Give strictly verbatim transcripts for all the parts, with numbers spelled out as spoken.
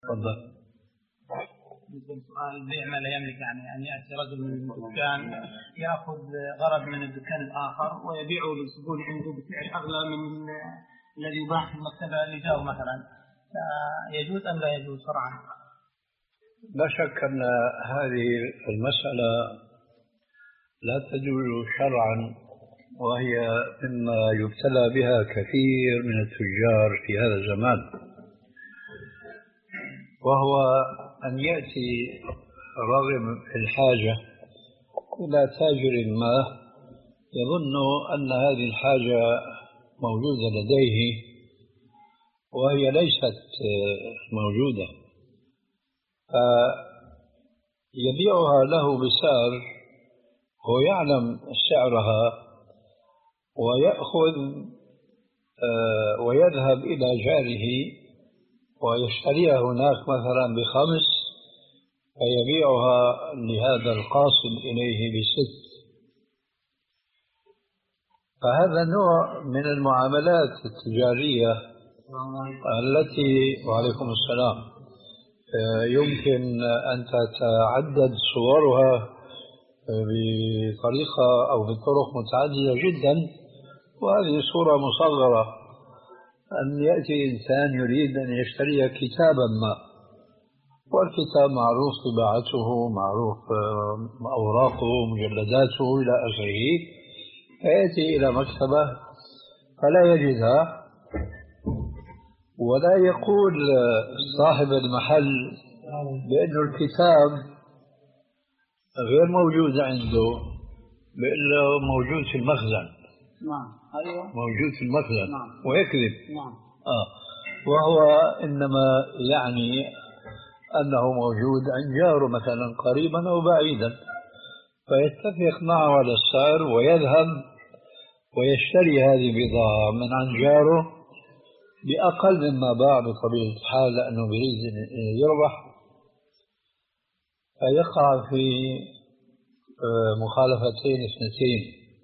تفضل. بالنسبة سؤال بيع ما لا يملك، يعني أن يأتي رجل من الدكان يأخذ غرض من الدكان الآخر ويبيعه للزبون عنده بسعر أغلى من الذي يباع في المكتبة اللي جاءه مثلا، يجوز أم لا يجوز شرعا؟ لا شك أن هذه المسألة لا تجوز شرعا، وهي مما يبتلى بها كثير من التجار في هذا الزمان، وهو أن يأتي راغب في الحاجة إلى تاجر ما يظن أن هذه الحاجة موجودة لديه وهي ليست موجودة، فيبيعها له بسعر هو يعلم سعرها، ويأخذ ويذهب إلى جاره ويشتريها هناك مثلا بخمس فيبيعها لهذا القاصد إليه بست. فهذا نوع من المعاملات التجارية التي وعليكم السلام يمكن أن تتعدد صورها بطريقة أو بطرق متعددة جدا، وهذه صورة مصغرة أن يأتي إنسان يريد أن يشتري كتابا ما، والكتاب معروف طباعته، معروف أوراقه، مجلداته إلى آخره، فيأتي إلى مكتبة فلا يجدها، ولا يقول صاحب المحل بأن الكتاب غير موجود عنده، بأنه موجود في المخزن. نعم. أيوة. موجود في المخزن. نعم. ويكذب. نعم. آه. وهو إنما يعني أنه موجود عند جاره مثلا قريبا أو بعيدا، فيتفق معه على السعر ويذهب ويشتري هذه البضاعة من عند جاره بأقل مما باع بطبيعة الحال، لأنه يريد يربح، فيقع في مخالفتين اثنتين.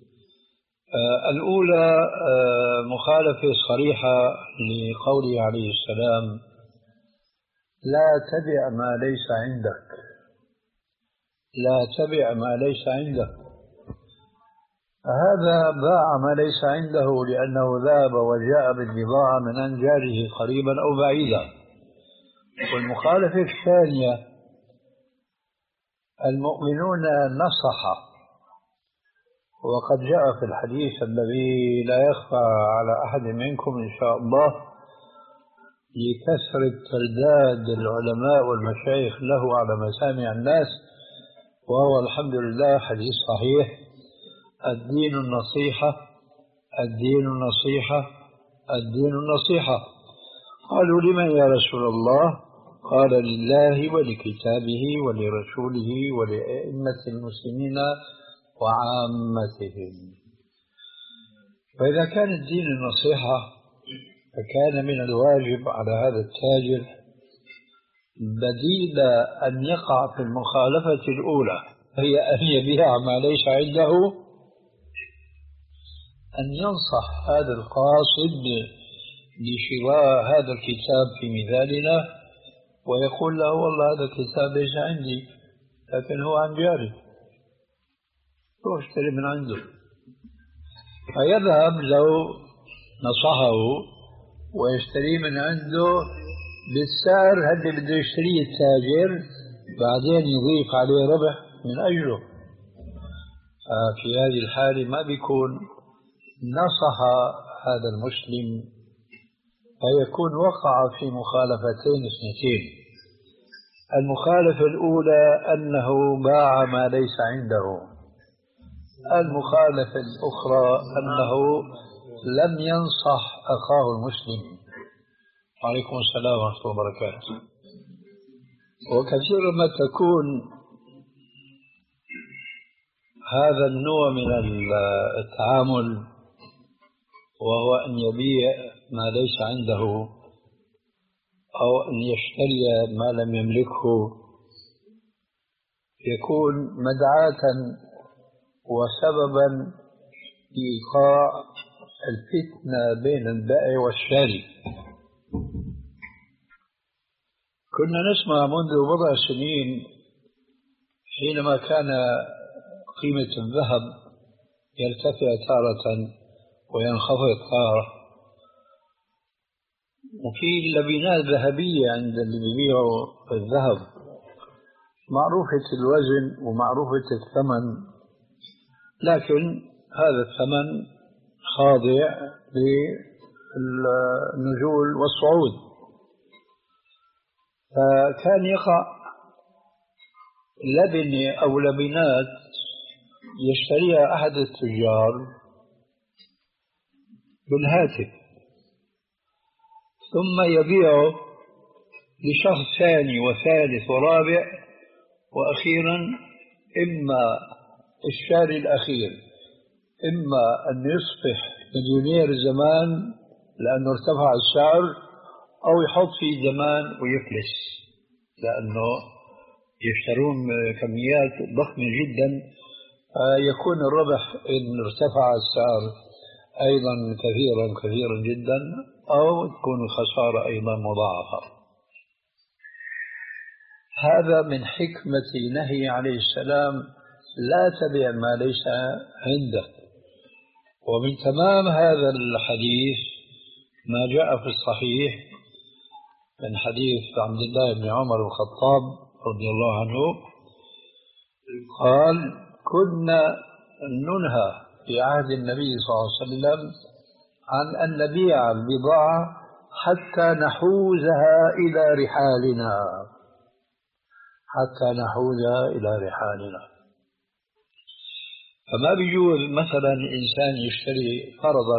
الأولى مخالفة صريحة لقوله عليه السلام: لا تبع ما ليس عندك، لا تبع ما ليس عندك. هذا باع ما ليس عنده لأنه ذهب وجاء بالبضاعة من عند جاره قريبا أو بعيدا. والمخالفة الثانية: المؤمنون نصحة، وقد جاء في الحديث الذي لا يخفى على أحد منكم إن شاء الله لكثرة ترداد العلماء والمشايخ له على مسامع الناس، وهو الحمد لله حديث صحيح: الدين النصيحة، الدين النصيحة، الدين النصيحة. قالوا: لمن يا رسول الله؟ قال: لله ولكتابه ولرسوله ولأئمة المسلمين وعامتهم. فإذا كان الدين النصيحة، فكان من الواجب على هذا التاجر بديل أن يقع في المخالفة الأولى، هي أن يبيع ما ليس عنده، أن ينصح هذا القاصد لشراء هذا الكتاب في مثالنا ويقول له: والله هذا الكتاب ليس عندي لكن هو عن جاري، روح اشتري من عنده. فيذهب لو نصحه ويشتري من عنده بالسعر اللي بده يشتريه التاجر، بعدين يضيف عليه ربح من أجله. في هذه الحالة ما بيكون نصح هذا المسلم، فيكون وقع في مخالفتين اثنتين. المخالفة الأولى أنه باع ما ليس عنده، المخالفة الأخرى أنه لم ينصح أخاه المسلم. وعليكم السلام ورحمة الله وبركاته. وكثيرا ما تكون هذا النوع من التعامل، وهو أن يبيع ما ليس عنده أو أن يشتري ما لم يملكه، يكون مدعاة وسببا لإيقاع الفتنة بين البائع والشاري. كنا نسمع منذ بضع سنين حينما كان قيمة الذهب يرتفع تارة وينخفض تارة، وفي لبنات ذهبية عند اللي بيبيعوا الذهب معروفة الوزن ومعروفة الثمن، لكن هذا الثمن خاضع للنزول والصعود. فكان يقع لبنة أو لبنات يشتريها أحد التجار بالهاتف ثم يبيعه لشخص ثاني وثالث ورابع، وأخيرا إما الشاري الأخير إما أن يصبح مليونير زمان لأنه ارتفع السعر، أو يحط في زمان ويفلس لأنه يشترون كميات ضخمة جدا، فيكون الربح إن ارتفع السعر أيضا كثيرا كثيرا جدا، أو تكون الخسارة أيضا مضاعفة. هذا من حكمة نهي عليه السلام لا تبع ما ليس عندك. ومن تمام هذا الحديث ما جاء في الصحيح من حديث عبد الله بن عمر الخطاب رضي الله عنه قال: كنا ننهى في عهد النبي صلى الله عليه وسلم عن أن نبيع البضاعة حتى نحوزها إلى رحالنا حتى نحوزها إلى رحالنا. فما بيجوز مثلا إنسان يشتري فرضا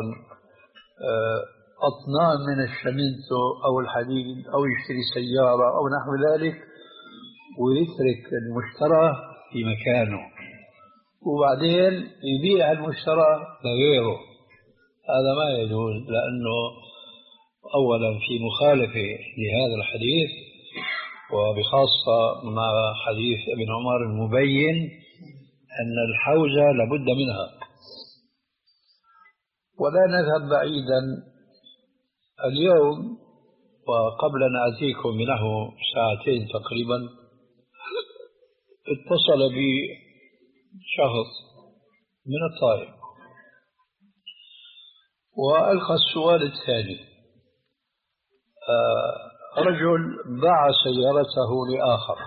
أطنان من الشمنتو أو الحديد أو يشتري سيارة أو نحو ذلك ويترك المشترى في مكانه وبعدين يبيع المشترى لغيره. هذا ما يجوز، لأنه أولا في مخالفة لهذا الحديث، وبخاصة مع حديث ابن عمر المبين أن الحوزة لابد منها. ولا نذهب بعيدا، اليوم وقبل أن آتيكم بنحو ساعتين تقريبا اتصل بي شخص من الطائف وألقى السؤال التالي: آه رجل باع سيارته لآخر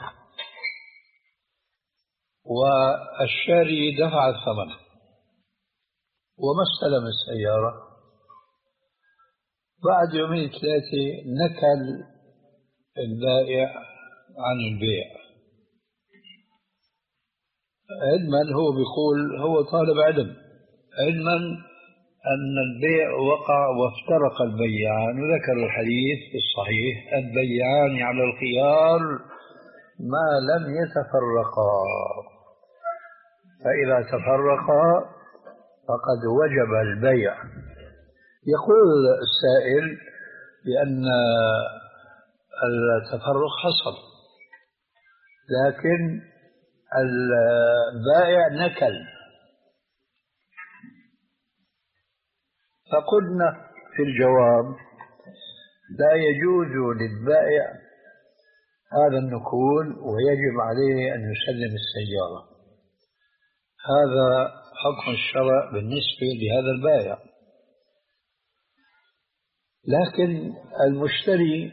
والشاري دفع الثمن وما استلم السيارة. بعد يومين ثلاثة نكل البائع عن البيع، علما هو بيقول هو طالب علم، علما أن البيع وقع وافترق البيعان، وذكر الحديث الصحيح: البيعان على الخيار ما لم يتفرقا، فإذا تفرقا فقد وجب البيع. يقول السائل بأن التفرق حصل، لكن البائع نكل. فقلنا في الجواب: لا يجوز للبائع هذا النكول ويجب عليه أن يسلم السيارة. هذا حكم الشرع بالنسبة لهذا البائع، لكن المشتري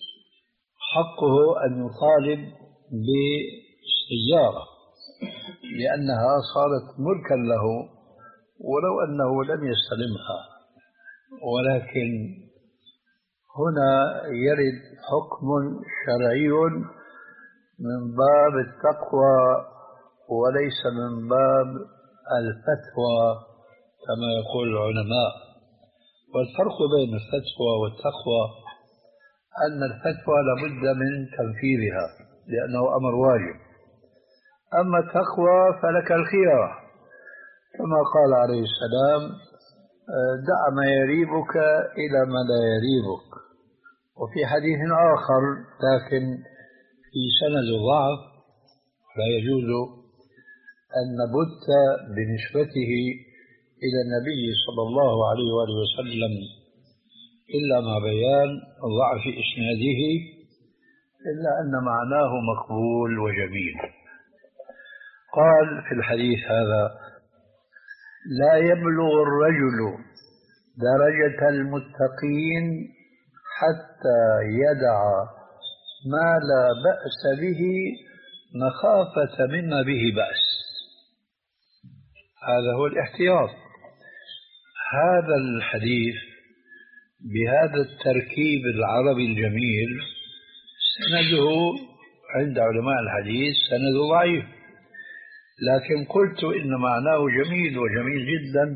حقه أن يطالب بالسيارة لأنها صارت ملكا له ولو أنه لم يستلمها. ولكن هنا يرد حكم شرعي من باب التقوى وليس من باب الفتوى كما يقول العلماء. والفرق بين الفتوى والتقوى أن الفتوى لابد من تنفيذها لأنه أمر واجب، أما التقوى فلك الخيار كما قال عليه السلام: دع ما يريبك إلى ما لا يريبك. وفي حديث آخر لكن في سند ضعف: لا يجوز أن نبت بنسبته إلى النبي صلى الله عليه وآله وسلم إلا مع بيان ضعف إسناده، إلا أن معناه مقبول وجميل. قال في الحديث هذا: لا يبلغ الرجل درجة المتقين حتى يدع ما لا بأس به مخافة مما به بأس. هذا هو الاحتياط. هذا الحديث بهذا التركيب العربي الجميل سنده عند علماء الحديث سنده ضعيف، لكن قلت إن معناه جميل وجميل جدا،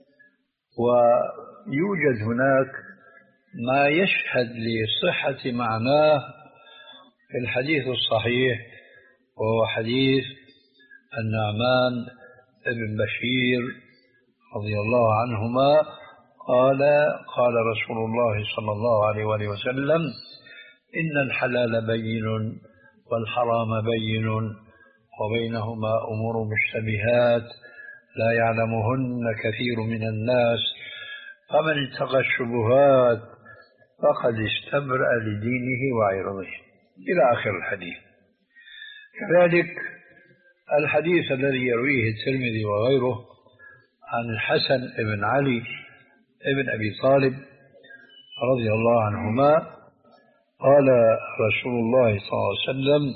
ويوجد هناك ما يشهد لصحة معناه في الحديث الصحيح، وهو حديث النعمان بن بشير رضي الله عنهما قال: قال رسول الله صلى الله عليه وآله وسلم: إن الحلال بين والحرام بين وبينهما أمور مشتبهات لا يعلمهن كثير من الناس، فمن اتقى الشبهات فقد استبرأ لدينه وعرضه، إلى آخر الحديث. كذلك الحديث الذي يرويه الترمذي وغيره عن الحسن بن علي بن أبي طالب رضي الله عنهما قال رسول الله صلى الله عليه وسلم: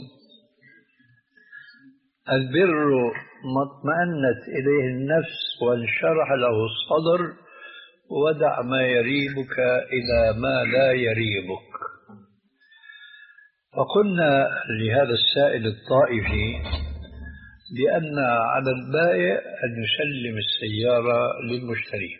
البر ما اطمأنت إليه النفس وانشرح له الصدر، ودع ما يريبك إلى ما لا يريبك. فقلنا لهذا السائل الطائفي بأن على البائع أن يسلم السيارة للمشتري،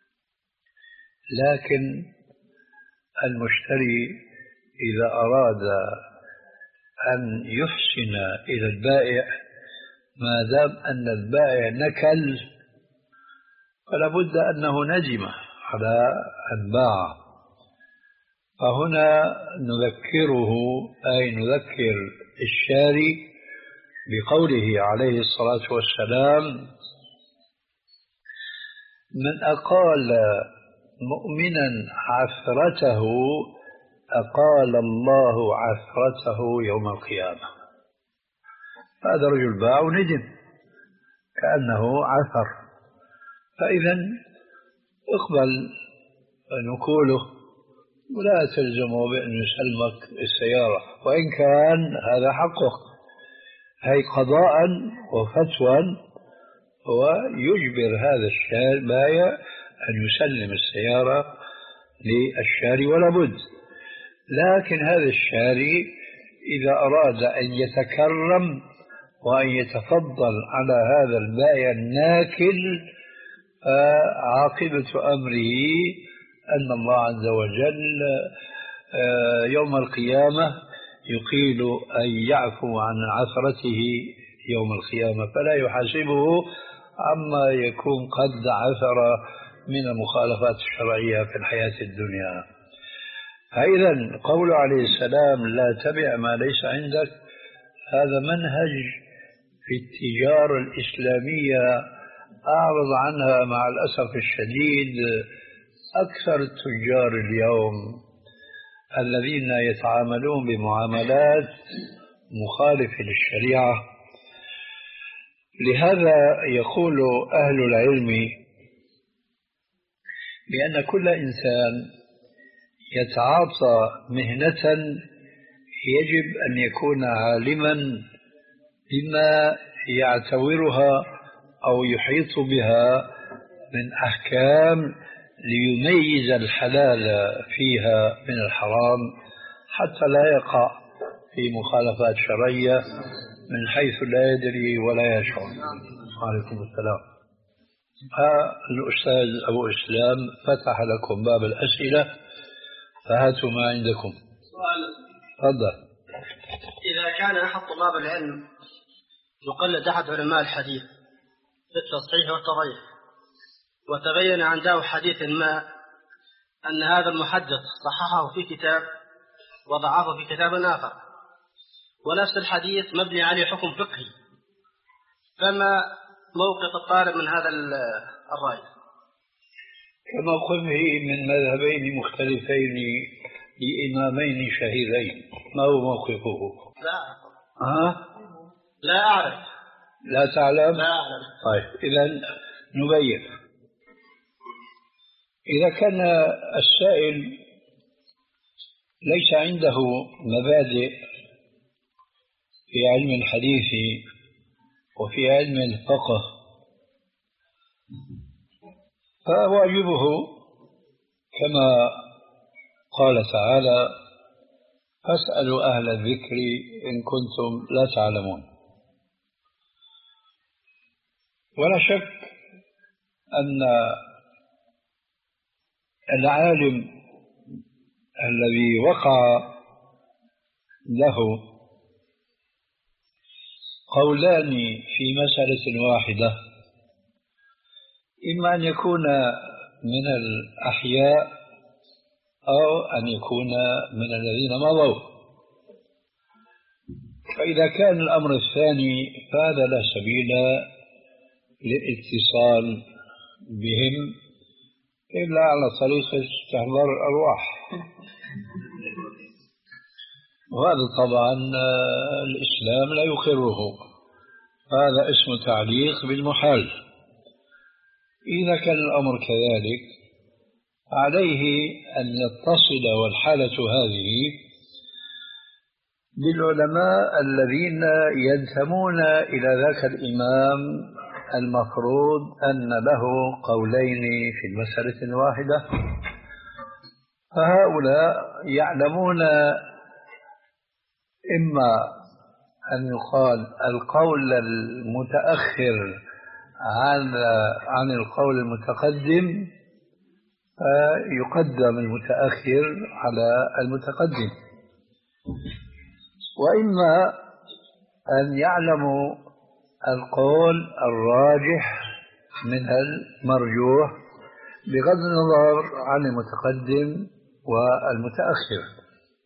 لكن المشتري إذا أراد أن يحسن إلى البائع ما دام أن البائع نكل فلا بد أنه ندم على أن باع. فهنا نذكره، أي نذكر الشاري بقوله عليه الصلاة والسلام: من أقال مؤمنا عثرته أقال الله عثرته يوم القيامة. هذا رجل باع وندم كأنه عثر، فإذا اقبل نقوله ولا تلزمه بأن يسلمك السيارة، وإن كان هذا حقه، هي قضاء وفتوى، ويجبر هذا البائع أن يسلم السيارة للشاري ولا بد. لكن هذا الشاري إذا أراد أن يتكرم وأن يتفضل على هذا البائع الناكل، عاقبة أمره أن الله عز وجل يوم القيامة يقيل أن يعفو عن عثرته يوم القيامة، فلا يحاسبه عما يكون قد عثر من المخالفات الشرعية في الحياة الدنيا. فإذا قول عليه السلام: لا تبع ما ليس عندك، هذا منهج في التجارة الإسلامية أعرض عنها مع الأسف الشديد أكثر التجار اليوم الذين يتعاملون بمعاملات مخالفة للشريعة. لهذا يقول أهل العلم بأن كل إنسان يتعاطى مهنة يجب أن يكون عالما بما يعتورها أو يحيط بها من أحكام ليميز الحلال فيها من الحرام، حتى لا يقع في مخالفات شرعية من حيث لا يدري ولا يشعر. عليكم السلام. الأستاذ أبو إسلام فتح لكم باب الأسئلة، فهاتوا ما عندكم. تفضل. إذا كان أحد طلاب العلم يقلد أحد علماء الحديث في التصحيح والتضعيف، وتبين عنده حديث ما أن هذا المحدث صححه في كتاب وضعفه في كتاب آخر، ونفس الحديث مبني عليه حكم فقهي، فما موقف الطالب من هذا الرأي؟ كموقفه من مذهبين مختلفين لإمامين شهيرين، ما هو موقفه؟ لا ها؟ لا أعرف. لا تعلم؟ لا أعلم. طيب إذا نبين. إذا كان السائل ليس عنده مبادئ في علم الحديث وفي علم الفقه، فواجبه كما قال تعالى: فاسألوا أهل الذكر إن كنتم لا تعلمون. ولا شك أن العالم الذي وقع له قولان في مسألة واحدة إما أن يكون من الأحياء أو أن يكون من الذين مضوا. فإذا كان الأمر الثاني فهذا لا سبيل للاتصال بهم إلا على طريق استحضار الأرواح، وهذا طبعا الإسلام لا يقره، هذا اسم تعليق بالمحال. إذا كان الأمر كذلك عليه أن يتصل والحالة هذه بالعلماء الذين ينتمون إلى ذاك الإمام المفروض أن له قولين في المسألة الواحدة، فهؤلاء يعلمون إما أن يقال القول المتأخر عن عن القول المتقدم، فيقدم المتأخر على المتقدم، وإما أن يعلموا القول الراجح من المرجوح بغض النظر عن المتقدم والمتأخر.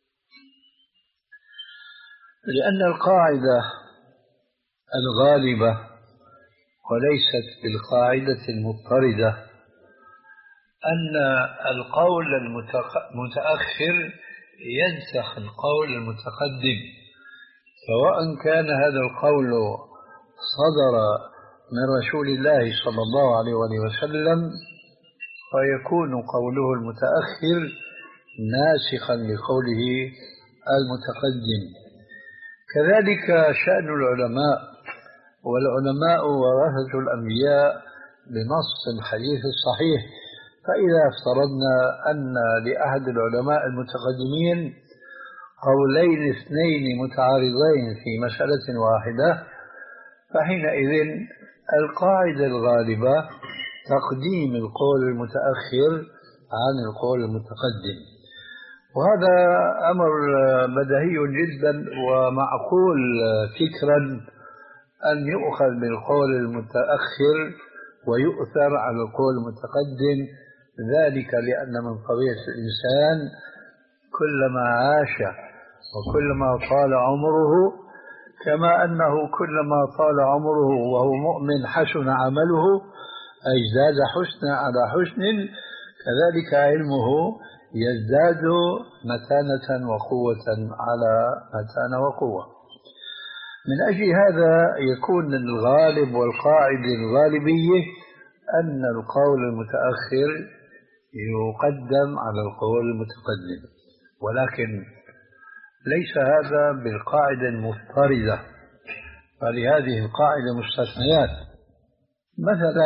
لأن القاعدة الغالبة وليست بالقاعدة المضطردة أن القول المتأخر ينسخ القول المتقدم، سواء كان هذا القول صدر من رسول الله صلى الله عليه وسلم فيكون قوله المتأخر ناسخا لقوله المتقدم. كذلك شأن العلماء، والعلماء ورثة الأنبياء بنص الحديث الصحيح. فإذا افترضنا أن لأحد العلماء المتقدمين قولين اثنين متعارضين في مسألة واحدة، فحينئذ القاعدة الغالبة تقديم القول المتأخر عن القول المتقدم، وهذا أمر بديهي جدا ومعقول فكرا أن يؤخذ بالقول المتأخر ويؤثر على القول المتقدم، ذلك لأن من طبيعة الإنسان كلما عاش وكلما طال عمره، كما أنه كلما طال عمره وهو مؤمن حسن عمله أي زاد حسنا على حسن، كذلك علمه يزداد متانة وقوة على متانة وقوة. من أجل هذا يكون الغالب والقاعدة الغالبية أن القول المتأخر يقدم على القول المتقدم، ولكن ليس هذا بالقاعدة المفترضة، فلهذه القاعدة مستثنيات. مثلا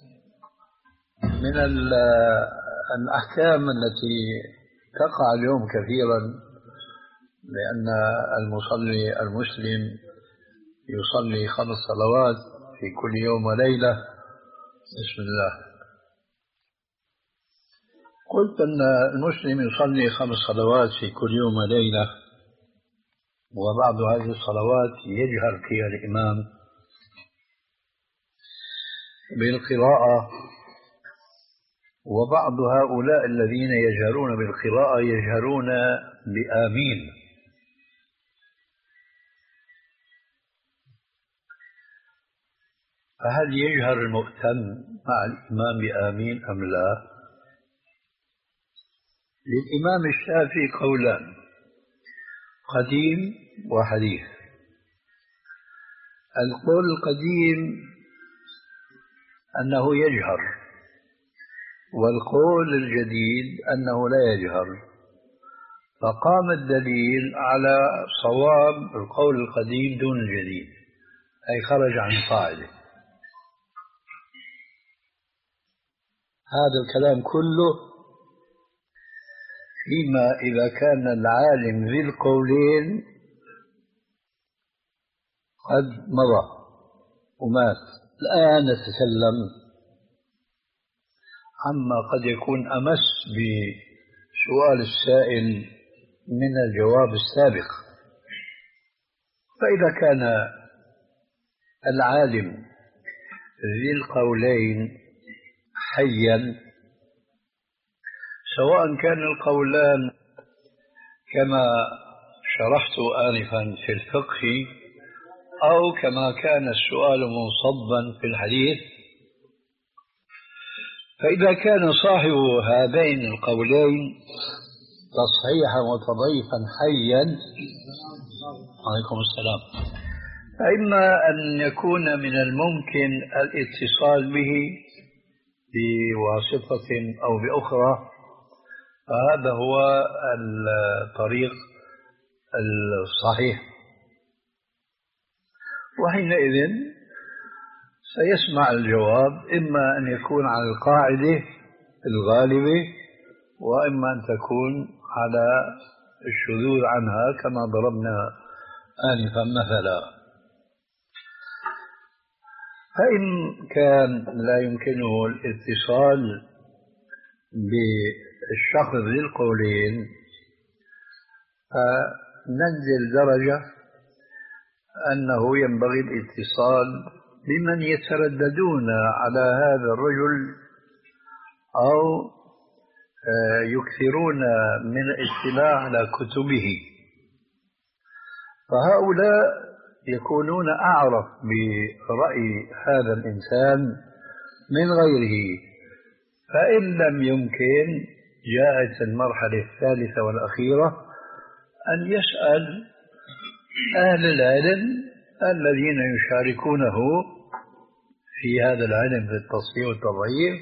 من الأحكام التي تقع اليوم كثيرا، لأن المصلي المسلم يصلي خمس صلوات في كل يوم وليلة. بسم الله. قلت أن المسلم يصلي خمس صلوات في كل يوم وليلة، وبعض هذه الصلوات يجهر فيها الإمام بالقراءة، وبعض هؤلاء الذين يجهرون بالقراءة يجهرون بآمين. فهل يجهر المؤتم مع الإمام بآمين أم لا؟ للإمام الشافعي قولان: قديم وحديث. القول القديم أنه يجهر، والقول الجديد أنه لا يجهر، فقام الدليل على صواب القول القديم دون الجديد، أي خرج عن القاعدة. هذا الكلام كله فيما إذا كان العالم ذي القولين قد مضى ومات. الآن نتكلم عما قد يكون أمس بسؤال السائل من الجواب السابق. فإذا كان العالم ذي القولين حيا، سواء كان القولان كما شرحت آنفا في الفقه أو كما كان السؤال منصبا في الحديث، فإذا كان صاحب هذين القولين تصحيحا وتضعيفا حيا، عليكم السلام، فإما أن يكون من الممكن الاتصال به بواسطة أو بأخرى، فهذا هو الطريق الصحيح، وحينئذ سيسمع الجواب إما أن يكون على القاعدة الغالبة، وإما أن تكون على الشذوذ عنها كما ضربنا آنفا مثلا. فإن كان لا يمكنه الاتصال بالشخص ذي القولين، فننزل درجة أنه ينبغي الاتصال بمن يترددون على هذا الرجل أو يكثرون من الاطلاع على كتبه، فهؤلاء يكونون أعرف برأي هذا الإنسان من غيره. فإن لم يمكن، جاءت المرحلة الثالثة والأخيرة أن يسأل أهل العلم الذين يشاركونه في هذا العلم في التصحيح والتضعيف،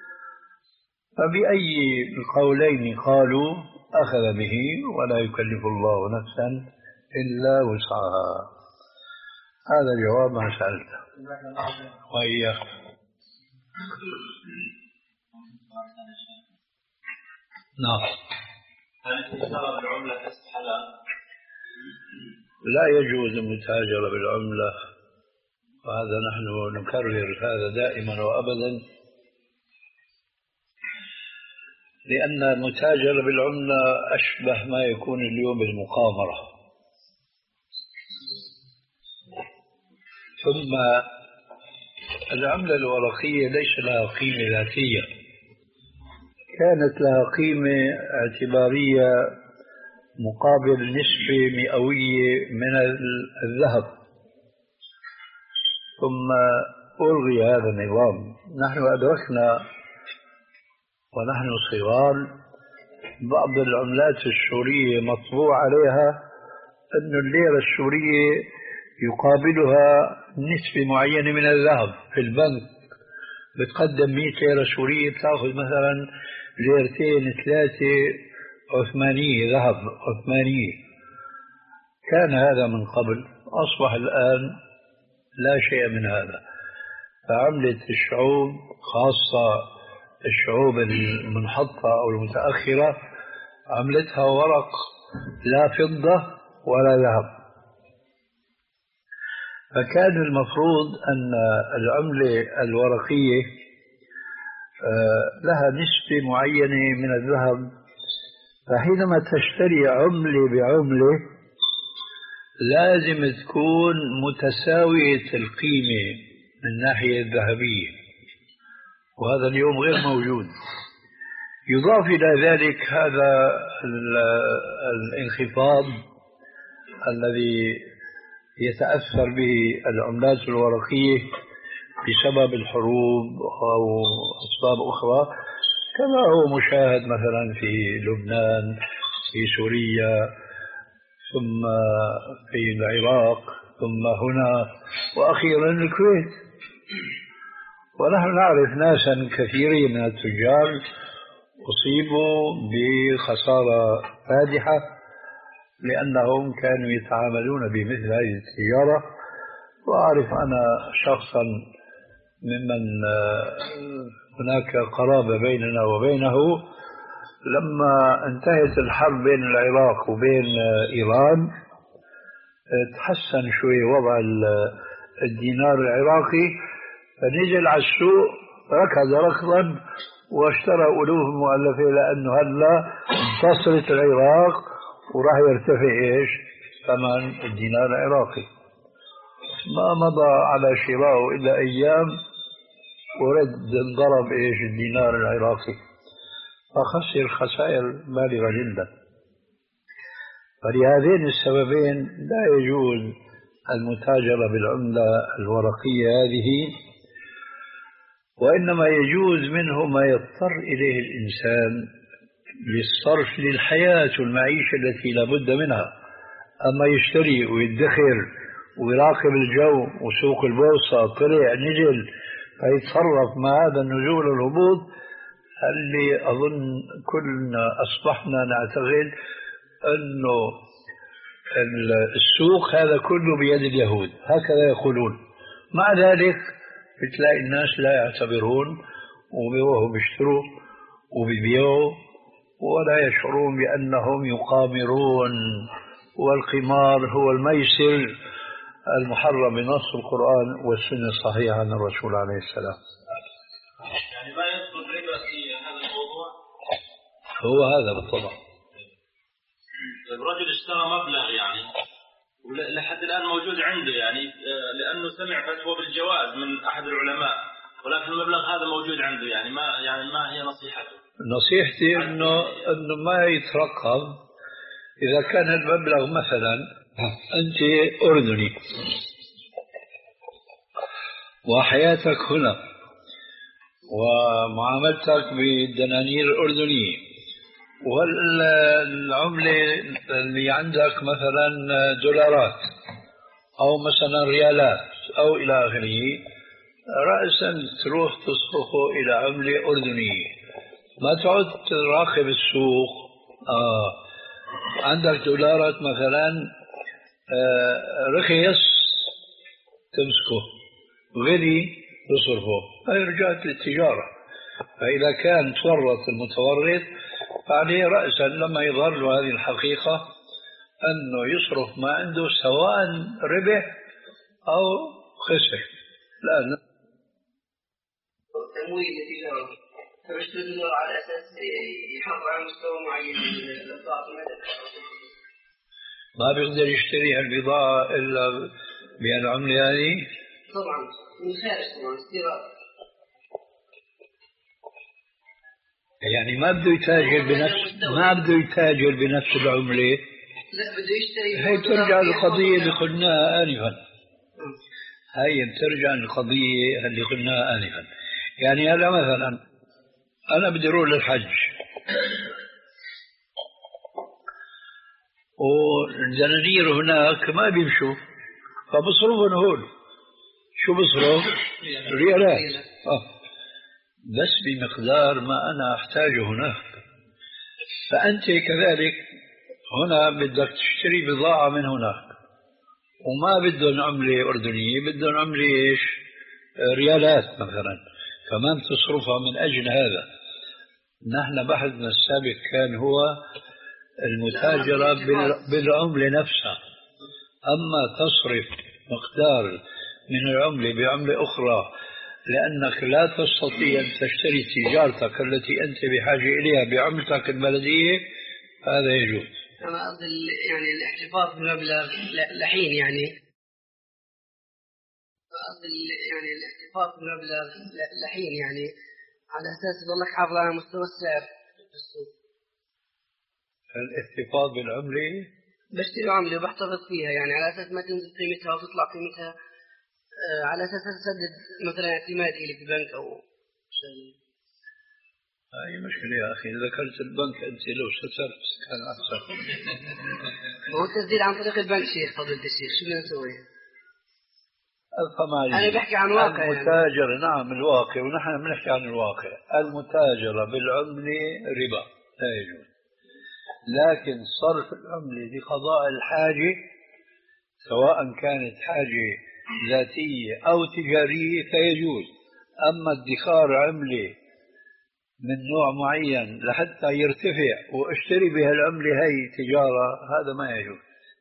فبأي القولين قالوا أخذ به، ولا يكلف الله نفسا إلا وسعها. هذا جواب ما سألته. وإياك. نعم. هل التجارة بالعملة كسب حلال؟ لا يجوز المتاجرة بالعملة، وهذا نحن نكرر هذا دائما وأبدا، لأن المتاجرة بالعملة أشبه ما يكون اليوم بالمقامرة. ثم العملة الورقية ليس لها قيمة ذاتية، كانت لها قيمة اعتبارية مقابل نسبة مئوية من الذهب، ثم ألغي هذا النظام. نحن أدركنا ونحن صغار بعض العملات السورية مطبوع عليها أن الليرة السورية يقابلها نسبة معينة من الذهب. في البنك بتقدم مئة ليرة سورية، تأخذ مثلا ليرتين ثلاثة عثمانية، ذهب عثمانية. كان هذا من قبل، أصبح الآن لا شيء من هذا. فعملة الشعوب، خاصة الشعوب المنحطة أو المتأخرة، عملتها ورق لا فضة ولا ذهب. فكان المفروض أن العملة الورقية لها نسبة معينة من الذهب، فحينما تشتري عملة بعملة لازم تكون متساوية القيمة من الناحية الذهبية، وهذا اليوم غير موجود. يضاف إلى ذلك هذا الانخفاض الذي يتأثر به العملات الورقية بسبب الحروب أو أسباب أخرى، كما هو مشاهد مثلا في لبنان، في سوريا، ثم في العراق، ثم هنا، وأخيرا الكويت. ونحن نعرف ناسا كثيرين من التجار أصيبوا بخسارة فادحة لأنهم كانوا يتعاملون بمثل هذه التجارة. وأعرف أنا شخصا ممن هناك قرابة بيننا وبينه، لما انتهت الحرب بين العراق وبين إيران تحسن شوي وضع الدينار العراقي، فنزل على السوق ركض ركضا واشترى ألوف مؤلفة، لأنه هلا انتصرت العراق وراح يرتفع إيش ثمن الدينار العراقي. ما مضى على شرائه إلا أيام ورد انضرب إيش الدينار العراقي، فخسر خسائر بالغة جدا. فلهذين السببين لا يجوز المتاجرة بالعملة الورقية هذه، وإنما يجوز منه ما يضطر إليه الإنسان للصرف للحياة والمعيشة التي لا بد منها. أما يشتري ويدخر ويراقب الجو وسوق البورصة طلع نزل فيتصرف مع هذا النزول والهبوط، اللي أظن كلنا أصبحنا نعتقد أنه السوق هذا كله بيد اليهود، هكذا يقولون. مع ذلك بتلاقي الناس لا يعتبرون وبيروحوا بيشتروا وبيبيعوا ولا يشعرون بأنهم يقامرون. والقمار هو الميسر المحرم بنص القرآن والسنة الصحيحة عن الرسول عليه السلام. يعني ما يدخل ربا في هذا الموضوع؟ هو هذا بالطبع. الرجل اشترى مبلغ يعني ولحد الآن موجود عنده، يعني لأنه سمع فتوى بالجواز من أحد العلماء، ولكن المبلغ هذا موجود عنده، يعني ما يعني ما هي نصيحته؟ نصيحتي إنه إنه ما يترقب. إذا كان المبلغ مثلا أنت أردني وحياتك هنا ومعاملتك بالدنانير الأردنية والعملة اللي عندك مثلا دولارات أو مثلا ريالات أو إلى آخره، رأسا تروح تصرفه إلى عملة أردنية، ما تعد تراقب السوق. آه عندك دولارات مثلا آه رخيص تمسكه، غلي تصرفه، هاي رجعت للتجارة. فإذا كان تورط المتورط فعليه رأسا لما يظهر له هذه الحقيقة أنه يصرف ما عنده سواء ربح أو خسر. لا تمويل التجارة فبيشتري دولار على أساس يحافظ على مستوى معين من البضاعة المدنية، ما بيقدر يشتري البضاعة إلا بهالعملة هذه؟ طبعا من خارج طبعا استيراد. يعني ما بده يتاجر بنفس ما بده يتاجر بنفس العملة، لا بده يشتري. هي ترجع للقضية اللي قلناها آنفا. هي بترجع للقضية اللي قلناها آنفا. يعني هلا مثلا أنا بدي أروح للحج والدنانير هناك ما بيمشوا، فبصرفهم هون. شو بصرف؟ ريالات. آه. بس بمقدار ما أنا أحتاجه هناك. فأنت كذلك هنا بدك تشتري بضاعة من هناك وما بدهم عملة أردنية، بدهم عملة إيش؟ ريالات مثلا، كمان تصرفها من أجل هذا. نحن بحثنا السابق كان هو المتاجرة بالعملة نفسها. أما تصرف مقدار من العملة بعملة أخرى لأنك لا تستطيع أن تشتري تجارتك التي أنت بحاجة إليها بعملتك البلدية، هذا يجوز. أنا قصدي يعني الاحتفاظ بمبلغ لحين، يعني قصدي يعني الاحتفاظ بمبلغ لحين، يعني على أساس يضلك حافظ على مستوى السعر في السوق. الاحتفاظ بالعملة بشتري عملة وبحتفظ فيها، يعني على أساس ما تنزل قيمتها وتطلع قيمتها، على أساس أسدد مثلا اعتمادي إلي في بنك أو شيء. هاي مشكلة يا أخي، ذكرت البنك أنت لو سترت كان أحسن. هو التسديد عن طريق البنك شيخ، فضيلة الشيخ شو بدنا نسوي؟ أنا بحكي عن واقع المتاجر يعني. نعم الواقع، ونحن بنحكي عن الواقع. المتاجرة بالعملة ربا لا يجوز، لكن صرف العملة لقضاء الحاجة سواء كانت حاجة ذاتية أو تجارية فيجوز. أما ادخار عملة من نوع معين لحتى يرتفع واشتري بها العملة هي تجارة، هذا ما يجوز.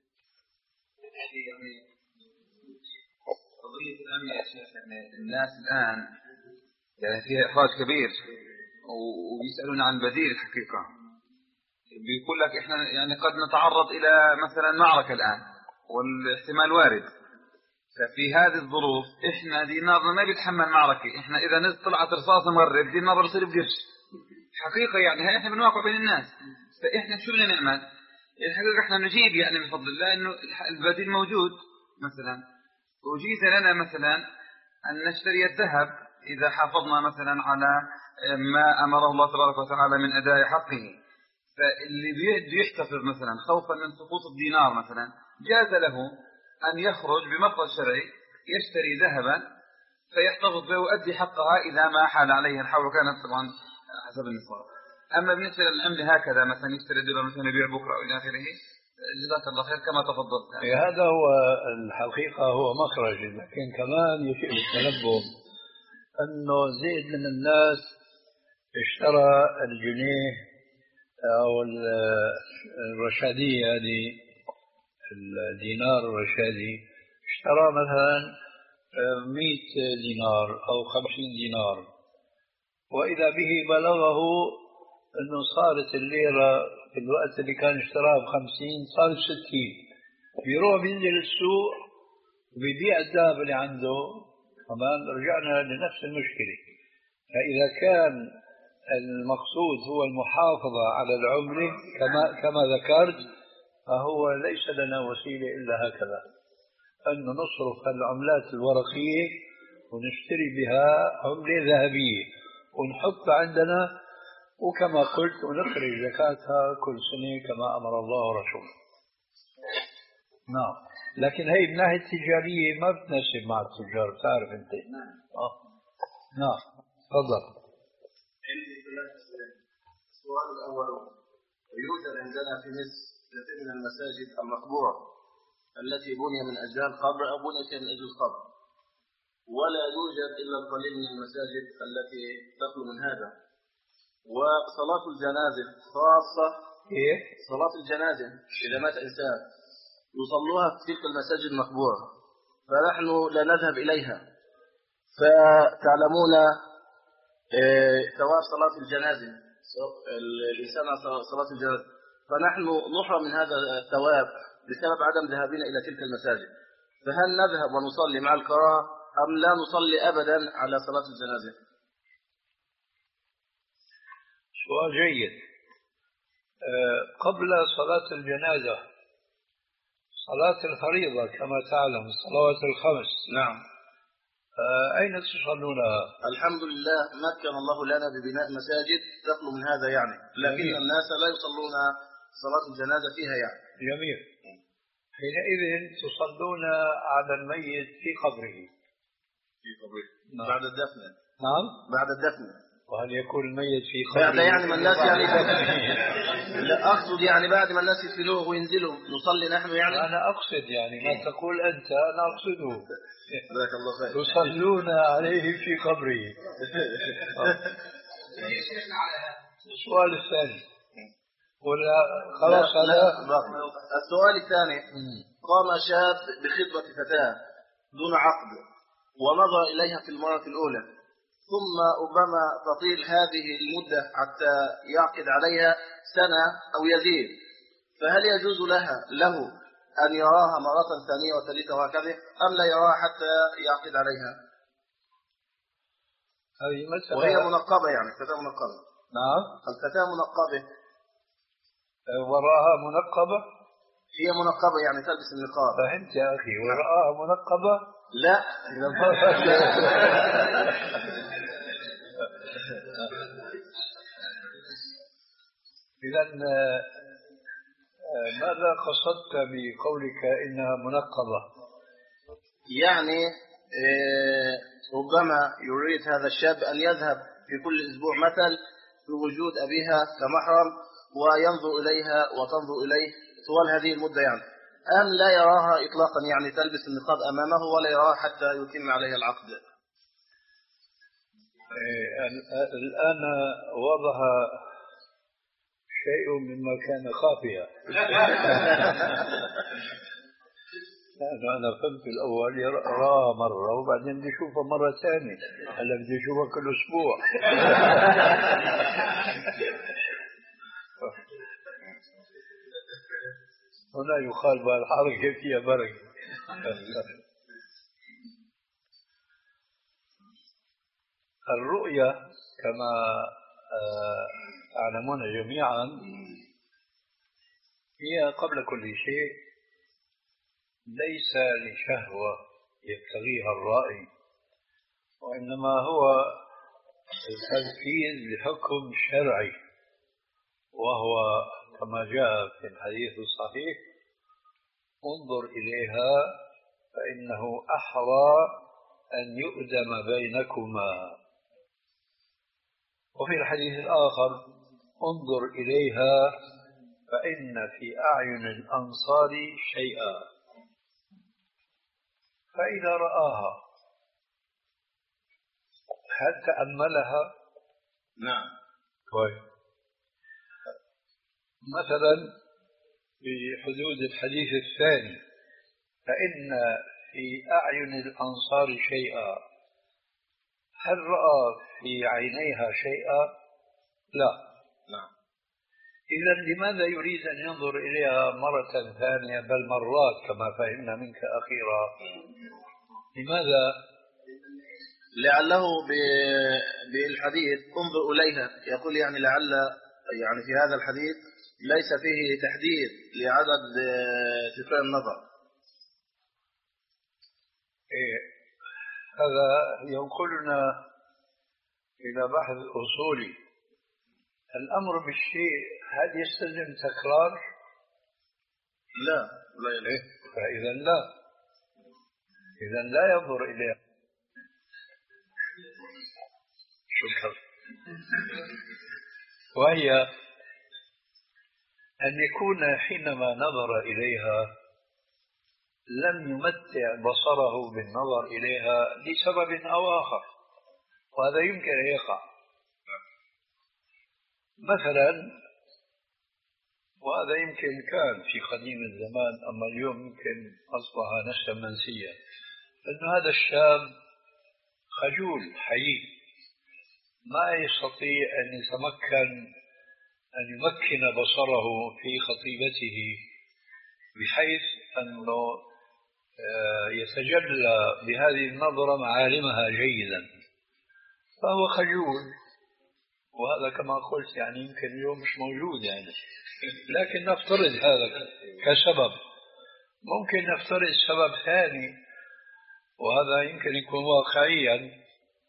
قضية الأمن يا شيخ، يعني الناس الآن يعني فيها إحراج كبير ويسألون عن بديل الحقيقة. بيقول لك إحنا يعني قد نتعرض إلى مثلا معركة الآن والاحتمال وارد، ففي هذه الظروف إحنا دينارنا ما بيتحمل معركة. إحنا إذا نزل طلعت رصاصة مغرب دينار بصير بقرش حقيقة، يعني هاي إحنا بنواقع بين الناس. فإحنا شو بدنا نعمل؟ الحقيقة إحنا نجيب يعني بفضل الله إنه البديل موجود. مثلا وجيز لنا مثلا أن نشتري الذهب إذا حافظنا مثلا على ما أمره الله تبارك وتعالى من أداء حقه. فاللي بده يحتفظ مثلا خوفا من سقوط الدينار مثلا جاز له أن يخرج بمخرج شرعي يشتري ذهبا فيحتفظ به ويؤدي حقها إذا ما حال عليه الحول، كانت طبعا حسب النصاب. أما بالنسبة للعملة هكذا مثلا يشتري دولار مثلا يبيع بكرة أو إلى آخره، جزاك الله خير كما تفضلت. هذا هو الحقيقة، هو مخرج. لكن كمان يجب التنبه أنه زيد من الناس اشترى الجنيه أو الرشادية هذه الدينار الرشادي، اشترى مثلا مئة دينار أو خمسين دينار، وإذا به بلغه أنه صارت الليرة في الوقت اللي كان اشتراها بخمسين صارت ستين، بيروح بينزل السوق وبيبيع الذهب اللي عنده. كمان رجعنا لنفس المشكلة. فإذا كان المقصود هو المحافظة على العملة كما كما ذكرت، فهو ليس لنا وسيلة إلا هكذا، أن نصرف العملات الورقية ونشتري بها عملة ذهبية ونحطها عندنا، وكما قلت ونخرج زكاتها كل سنة كما أمر الله ورسوله. نعم، لكن هي من ناحية تجارية ما بتناسب مع التجار، تعرف أنت. آه. نعم تفضل. عندي ثلاث أسئلة. السؤال الأول: يوجد عندنا في مصر كثير من المساجد المقبورة التي بني من أجل القبر أو بنيت من أجل القبر، ولا يوجد إلا القليل من المساجد التي تخلو من هذا. وصلاة الجنازة خاصة، إيه؟ صلاة الجنازة إذا مات إنسان يصلوها في تلك المساجد المقبورة، فنحن لا نذهب إليها. فتعلمون ثواب صلاة الجنازة، الإنسان صلاة الجنازة، فنحن نحرم من هذا الثواب بسبب عدم ذهابنا إلى تلك المساجد. فهل نذهب ونصلي مع الكراهة أم لا نصلي أبدا على صلاة الجنازة؟ سؤال جيد. قبل صلاة الجنازة صلاة الفريضة كما تعلم، الصلوات الخمس. نعم. أين تصلونها؟ الحمد لله مكن الله لنا ببناء مساجد تخلو من هذا يعني، لكن جميل. الناس لا يصلون صلاة الجنازة فيها يعني. جميل. حينئذ تصلون على الميت في قبره. في قبره. نعم. بعد الدفن. نعم. بعد الدفن. وهل يكون الميت في قبره؟ بعد يعني ما الناس يعني لا أقصد يعني بعد ما الناس يدفنوه وينزلوا نصلي نحن يعني. أنا أقصد يعني ما تقول أنت، أنا أقصده. جزاك الله خير. تصلون عليه في قبره. السؤال الثاني ولا خلاص هذا؟ السؤال الثاني: قام شاب بخطبة فتاة دون عقد ومضى إليها في المرة الأولى، ثم ربما تطيل هذه المدة حتى يعقد عليها سنة أو يزيد، فهل يجوز لها له أن يراها مرة ثانية وثالثة وهكذا أم لا يراها حتى يعقد عليها؟ هذه مسألة. وهي منقبة يعني الفتاة منقبة. نعم. الفتاة منقبة. وراها منقبة؟ هي منقبة يعني تلبس النقاب. فهمت يا أخي، وراها منقبة؟ لا. إذا ماذا قصدت بقولك إنها منقبة؟ يعني ربما يريد هذا الشاب أن يذهب في كل أسبوع مثل في وجود أبيها كمحرم وينظر إليها وتنظر إليه طوال هذه المدة، يعني أم لا يراها إطلاقا، يعني تلبس النقاب أمامه ولا يراها حتى يتم عليها العقد؟ الآن وضح شيء مما كان خافيا. أنا فهمت الأول يراها مرة وبعدين بدي أشوفها مرة ثانية، هلا بدي أشوفها كل أسبوع. هنا يقال بالحركة فيها بركة. الرؤية كما تعلمون جميعا هي قبل كل شيء ليس لشهوة يبتغيها الرائي، وإنما هو تنفيذ لحكم شرعي، وهو كما جاء في الحديث الصحيح: انظر إليها فإنه أحرى أن يؤدم بينكما. وفي الحديث الآخر: انظر إليها فإن في أعين الأنصار شيئا. فإذا رآها هل تأملها؟ نعم. كويس. مثلا في حدود الحديث الثاني: فإن في أعين الأنصار شيئا، هل رأى في عينيها شيئا؟ لا. نعم. إذا لماذا يريد أن ينظر إليها مرة ثانية بل مرات كما فهمنا منك أخيرا؟ لماذا؟ لعله بالحديث انظر إليها يقول يعني لعل يعني في هذا الحديث ليس فيه تحديد لعدد تكرار النظر. إيه، هذا ينقلنا إلى بحث أصولي. الأمر بالشيء هل يستلزم تكرار؟ لا لا يلزم. إيه؟ فإذا لا، إذا لا ينظر إليها. شكرا. وهي أن يكون حينما نظر إليها لم يمتع بصره بالنظر إليها لسبب أو آخر، وهذا يمكن أن يقع. مثلا، وهذا يمكن كان في قديم الزمان أما اليوم يمكن أصبح نسا منسيا، أن هذا الشاب خجول حيي ما يستطيع أن يتمكن أن يمكن بصره في خطيبته بحيث أنه يتجلى بهذه النظرة معالمها جيدا، فهو خجول. وهذا كما قلت يعني يمكن اليوم مش موجود يعني، لكن نفترض هذا كسبب. ممكن نفترض سبب ثاني وهذا يمكن يكون واقعيا: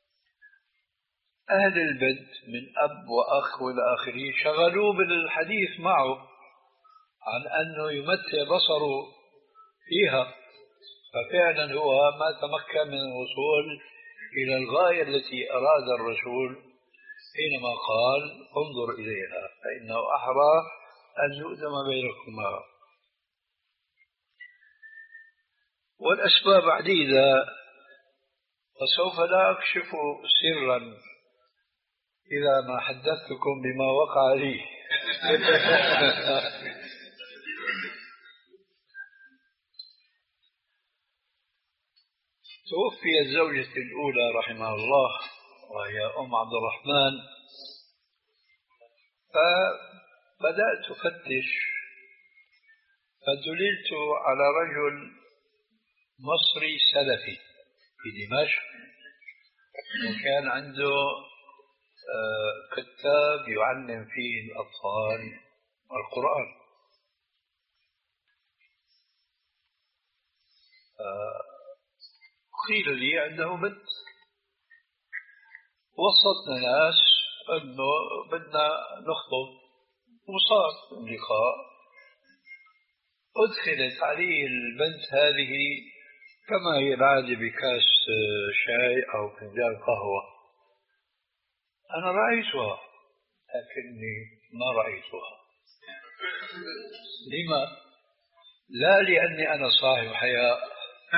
أهل البيت من أب وأخ والى آخره شغلوه بالحديث معه عن أنه يمتع بصره فيها، ففعلا هو ما تمكن من الوصول إلى الغاية التي أراد الرسول حينما قال: انظر إليها فإنه أحرى أن يؤدم بينكما. والأسباب عديدة وسوف لا أكشف سرا إذا ما حدثتكم بما وقع لي. توفيت زوجتي الأولى رحمها الله وهي أم عبد الرحمن، فبدأت أفتش فدللت على رجل مصري سلفي في دمشق، وكان عنده كتاب يعلم فيه الأطفال القرآن. قيل لي عنده بنت، وسطنا ناس أنه بدنا نخطب وصار اللقاء. أدخلت عليه البنت هذه كما هي العادة بكاس شاي أو فنجان قهوة. أنا رأيتها لكني ما رأيتها. لما؟ لا لأني أنا صاحب حياء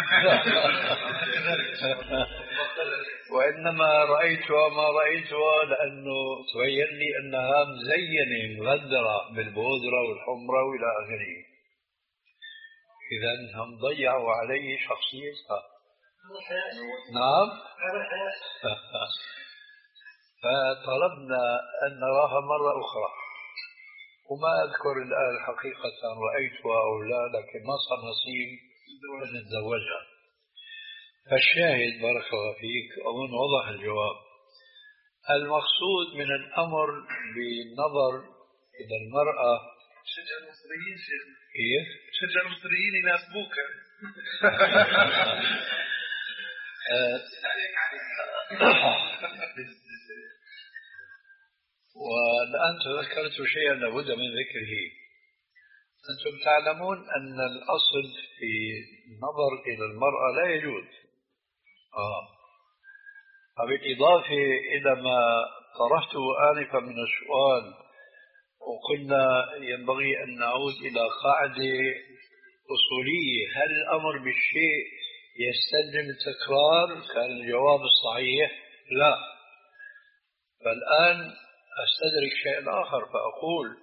وإنما رأيتها ما رأيتها لأنه تبين لي أنها مزينة مغدرة بالبودرة والحمرة وإلى آخره. إذن هم ضيعوا عليه شخصيتها. نعم. فطلبنا أن نراها مرة أخرى، وما أذكر الآن حقيقة رأيتها أو لا، لكن ما صار نصيب أن نتزوجها. فالشاهد بارك الله فيك أظن وضح الجواب. المقصود من الأمر بالنظر إلى المرأة شجع المصريين شيخ. كيف؟ شجع المصريين يناسبوك. والآن تذكرت شيئا لابد من ذكره. أنتم تعلمون أن الأصل في النظر إلى المرأة لا يجوز. آه. بالإضافة إلى ما طرحته آنفا من السؤال، وقلنا ينبغي أن نعود إلى قاعدة أصولية: هل الأمر بالشيء يستلزم التكرار؟ كان الجواب الصحيح لا. فالآن أستدرك شيء آخر فأقول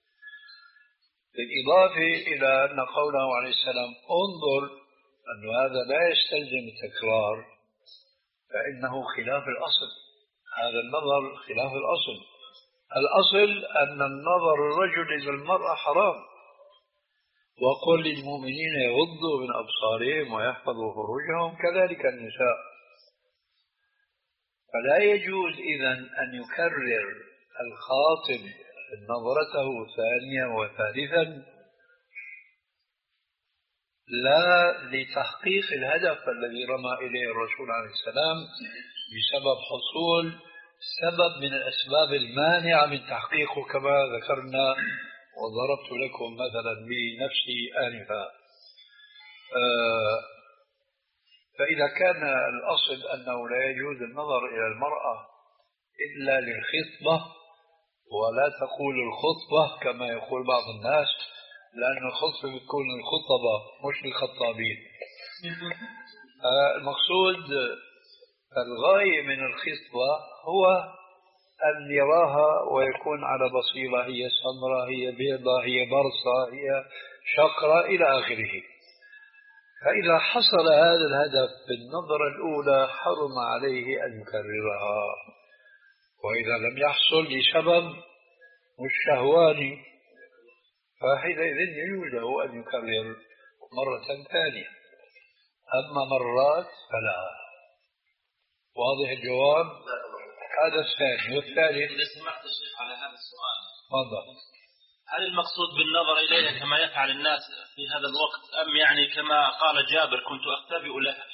بالإضافة إلى أن قوله عليه السلام انظر أن هذا لا يستلزم التكرار، فإنه خلاف الأصل. هذا النظر خلاف الأصل. الأصل أن النظر الرجل إلى المرأة حرام، وقل للمؤمنين يغضوا من أبصارهم ويحفظوا فروجهم كذلك النساء. فلا يجوز إذن أن يكرر الخاطب نظرته ثانيا وثالثا لا لتحقيق الهدف الذي رمى إليه الرسول عليه السلام بسبب حصول سبب من الأسباب المانعة من تحقيقه كما ذكرنا وضربت لكم مثلا بنفسي آنفا. فإذا كان الأصل أنه لا يجوز النظر إلى المرأة إلا للخطبة، ولا تقول الخطبة كما يقول بعض الناس، لأن الخطبة بتكون الخطبة مش الخطابين. المقصود الغاية من الخطبة هو أن يراها ويكون على بصيرة، هي سمراء، هي بيضاء، هي برصة، هي شقرة إلى آخره. فإذا حصل هذا الهدف بالنظرة الأولى حرم عليه أن يكررها، وإذا لم يحصل لسبب مش شهواني فحينئذ يجوز له أن يكرر مرة ثانية. أما مرات فلا. واضح الجواب؟ هذا الثاني. والثالث إذا سمحت الشيخ على هذا السؤال، تفضل. هل المقصود بالنظر إليها كما يفعل الناس في هذا الوقت، أم يعني كما قال جابر كنت أختبئ لها؟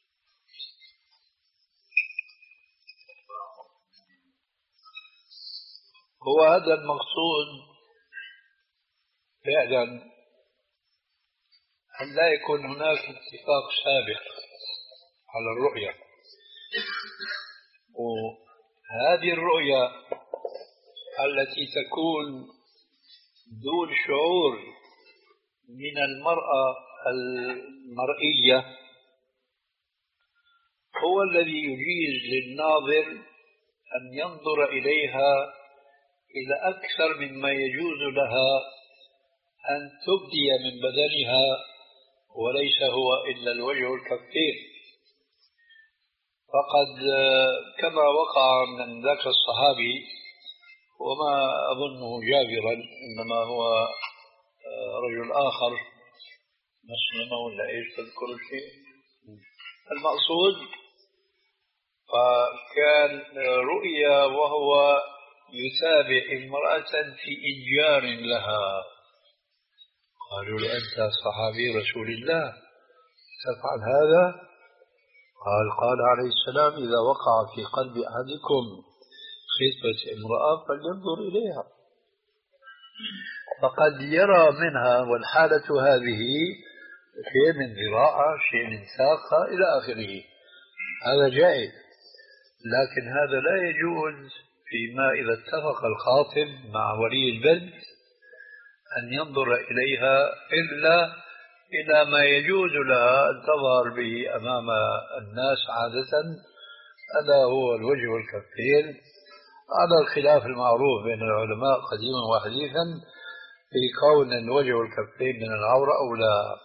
هو هذا المقصود فعلا، أن لا يكون هناك اتفاق سابق على الرؤية، وهذه الرؤية التي تكون دون شعور من المرأة المرئية هو الذي يجيز للناظر أن ينظر إليها إلى أكثر مما يجوز لها أن تبدي من بدنها، وليس هو إلا الوجه والكفين. فقد كما وقع من ذاك الصحابي، وما أظنه جابرا إنما هو رجل آخر مسلم ولا إيش تذكر شيء. المقصود فكان رؤيا وهو يتابع امرأة في إنجار لها. قالوا له أنت صحابي رسول الله تفعل هذا؟ قال قال عليه السلام إذا وقع في قلب أحدكم خطبة امرأة فلينظر إليها. فقد يرى منها، والحالة هذه شيء من ذراعة، شيء من ساقة إلى آخره، هذا جائز. لكن هذا لا يجوز فيما إذا اتفق الخاطب مع ولي البنت أن ينظر إليها إلا إلى ما يجوز لها أن تظهر به أمام الناس عادة، هذا هو الوجه والكفين، على الخلاف المعروف بين العلماء قديما وحديثا في كون الوجه والكفين من العورة أو لا.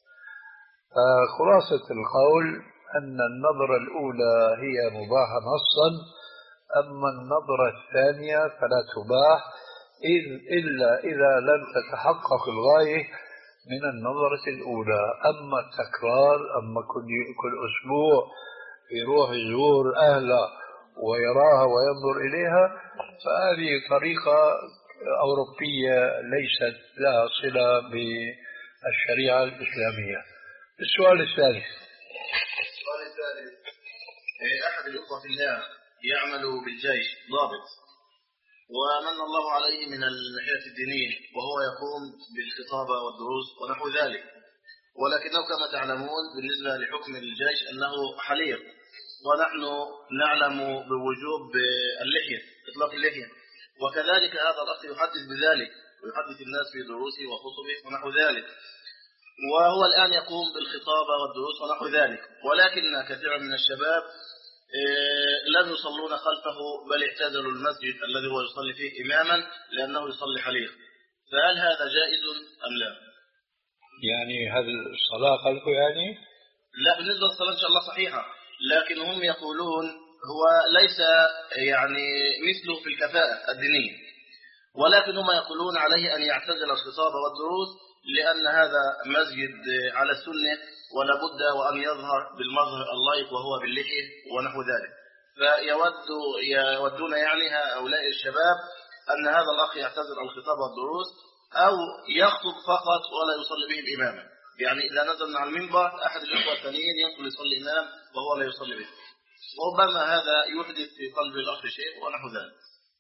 فخلاصة القول أن النظرة الأولى هي مباحة نصا، أما النظرة الثانية فلا تباح إلا إذا لم تتحقق الغاية من النظرة الأولى. أما التكرار، أما كل, كل أسبوع يروح يزور أهله ويراها وينظر إليها، فهذه طريقة أوروبية ليست لها صلة بالشريعة الإسلامية. السؤال الثالث. السؤال الثالث: أحد الأخوة في الله يعمل بالجيش ضابط، ومن الله عليه من الناحية الدينية، وهو يقوم بالخطابة والدروس ونحو ذلك، ولكنه كما تعلمون بالنسبة لحكم الجيش أنه حليق، ونحن نعلم بوجوب اللحية، إطلاق اللحية، وكذلك هذا الأخ يحدث بذلك ويحدث الناس في دروسه وخطبه ونحو ذلك، وهو الآن يقوم بالخطابة والدروس ونحو ذلك، ولكن كثيرا من الشباب لم يصلون خلفه، بل اعتزلوا المسجد الذي هو يصلي فيه إماما لأنه يصلي حليق، فهل هذا جائز أم لا؟ يعني هل الصلاة خلفه يعني؟ لا، بالنسبة للصلاة إن شاء الله صحيحة، لكن هم يقولون هو ليس يعني مثله في الكفاءة الدينية، ولكن هم يقولون عليه أن يعتزل الخطابة والدروس لأن هذا مسجد على السنة، ولا بد وأن يظهر بالمظهر اللائق وهو باللحية ونحو ذلك. فيود يودون يعني هؤلاء الشباب أن هذا الأخ يعتزل الخطابة والدروس، أو يخطب فقط ولا يصلي به الإمامة، يعني إذا نزل على المنبر أحد الأخوة الثانيين ينقل يصلي إمام وهو لا يصلي به، وربما هذا يحدث في قلب الأخ شيء ونحو ذلك.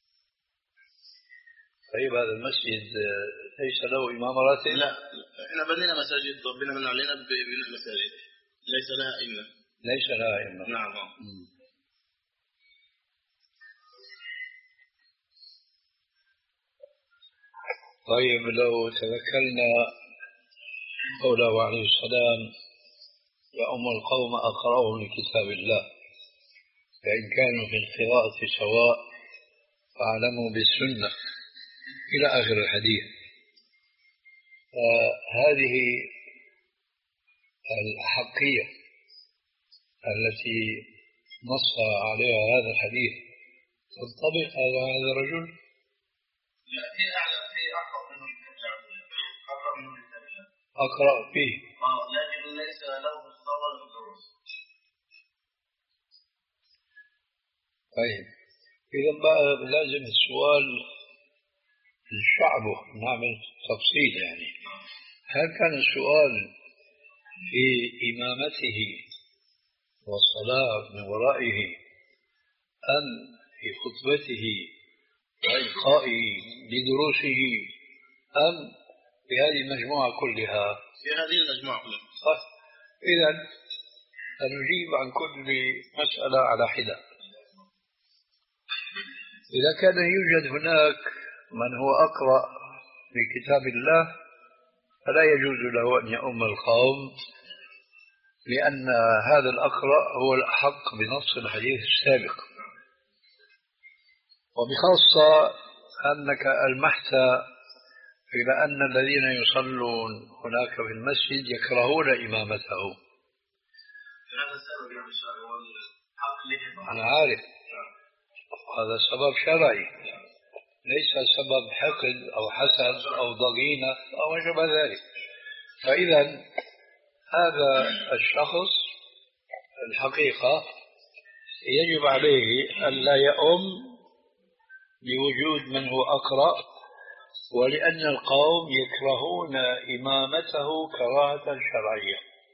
طيب هذا المسجد ليس له إمام راتب؟ لا، احنا بنينا مساجد، ربنا من علينا ببناء مساجد ليس لها إمام. ليس لها إمام. نعم. طيب لو تذكرنا قوله عليه السلام: يا أم القوم أقرأهم لكتاب الله، فإن كانوا في القراءة سواء فاعلموا بالسنة، إلى آخر الحديث. هذه الأحقية التي نص عليها هذا الحديث تنطبق على هذا الرجل؟ لا، في أعلم في أقرأ منه أقرأ منه كتاب الله، أقرأ فيه، آه لكن ليس له مستوى الدروس. طيب إذا بقى لازم السؤال الشعبه نعمل تفصيل، يعني هل كان السؤال في إمامته والصلاة من ورائه، أم في خطبته وإلقائه لدروسه، أم في هذه المجموعة كلها؟ في هذه المجموعة كلها. صح. إذن سنجيب عن كل مسألة على حدة. إذا كان يوجد هناك من هو أقرأ في كتاب الله فلا يجوز له أن يؤم القوم، لأن هذا الأقرأ هو الأحق بنص الحديث السابق، وبخاصة أنك ألمحت إلى أن الذين يصلون هناك في المسجد يكرهون إمامته. هذا السبب يا بشار هو الحق لحظة. أنا عارف هذا سبب شرعي، ليس سبب حقد أو حسد أو ضغينة أو ما شابه ذلك. فإذا هذا الشخص الحقيقة يجب عليه أن لا يؤم بوجود من هو أقرأ، ولأن القوم يكرهون إمامته كراهة شرعية،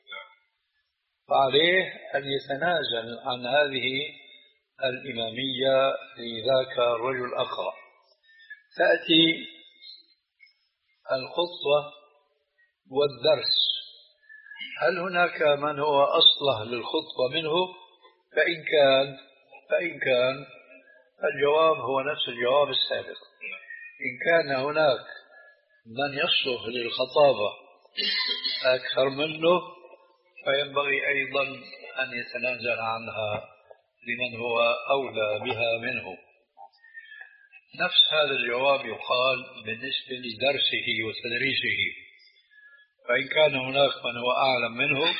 فعليه أن يتنازل عن هذه الإمامية لذاك الرجل الأقرأ. تأتي الخطوة والدرس، هل هناك من هو أصلح للخطبة منه؟ فإن كان فإن كان الجواب هو نفس الجواب السابق. إن كان هناك من يصلح للخطابة أكثر منه فينبغي أيضا أن يتنازل عنها لمن هو أولى بها منه. نفس هذا الجواب يقال بالنسبة لدرسه وتدريسه، فإن كان هناك من هو أعلم منه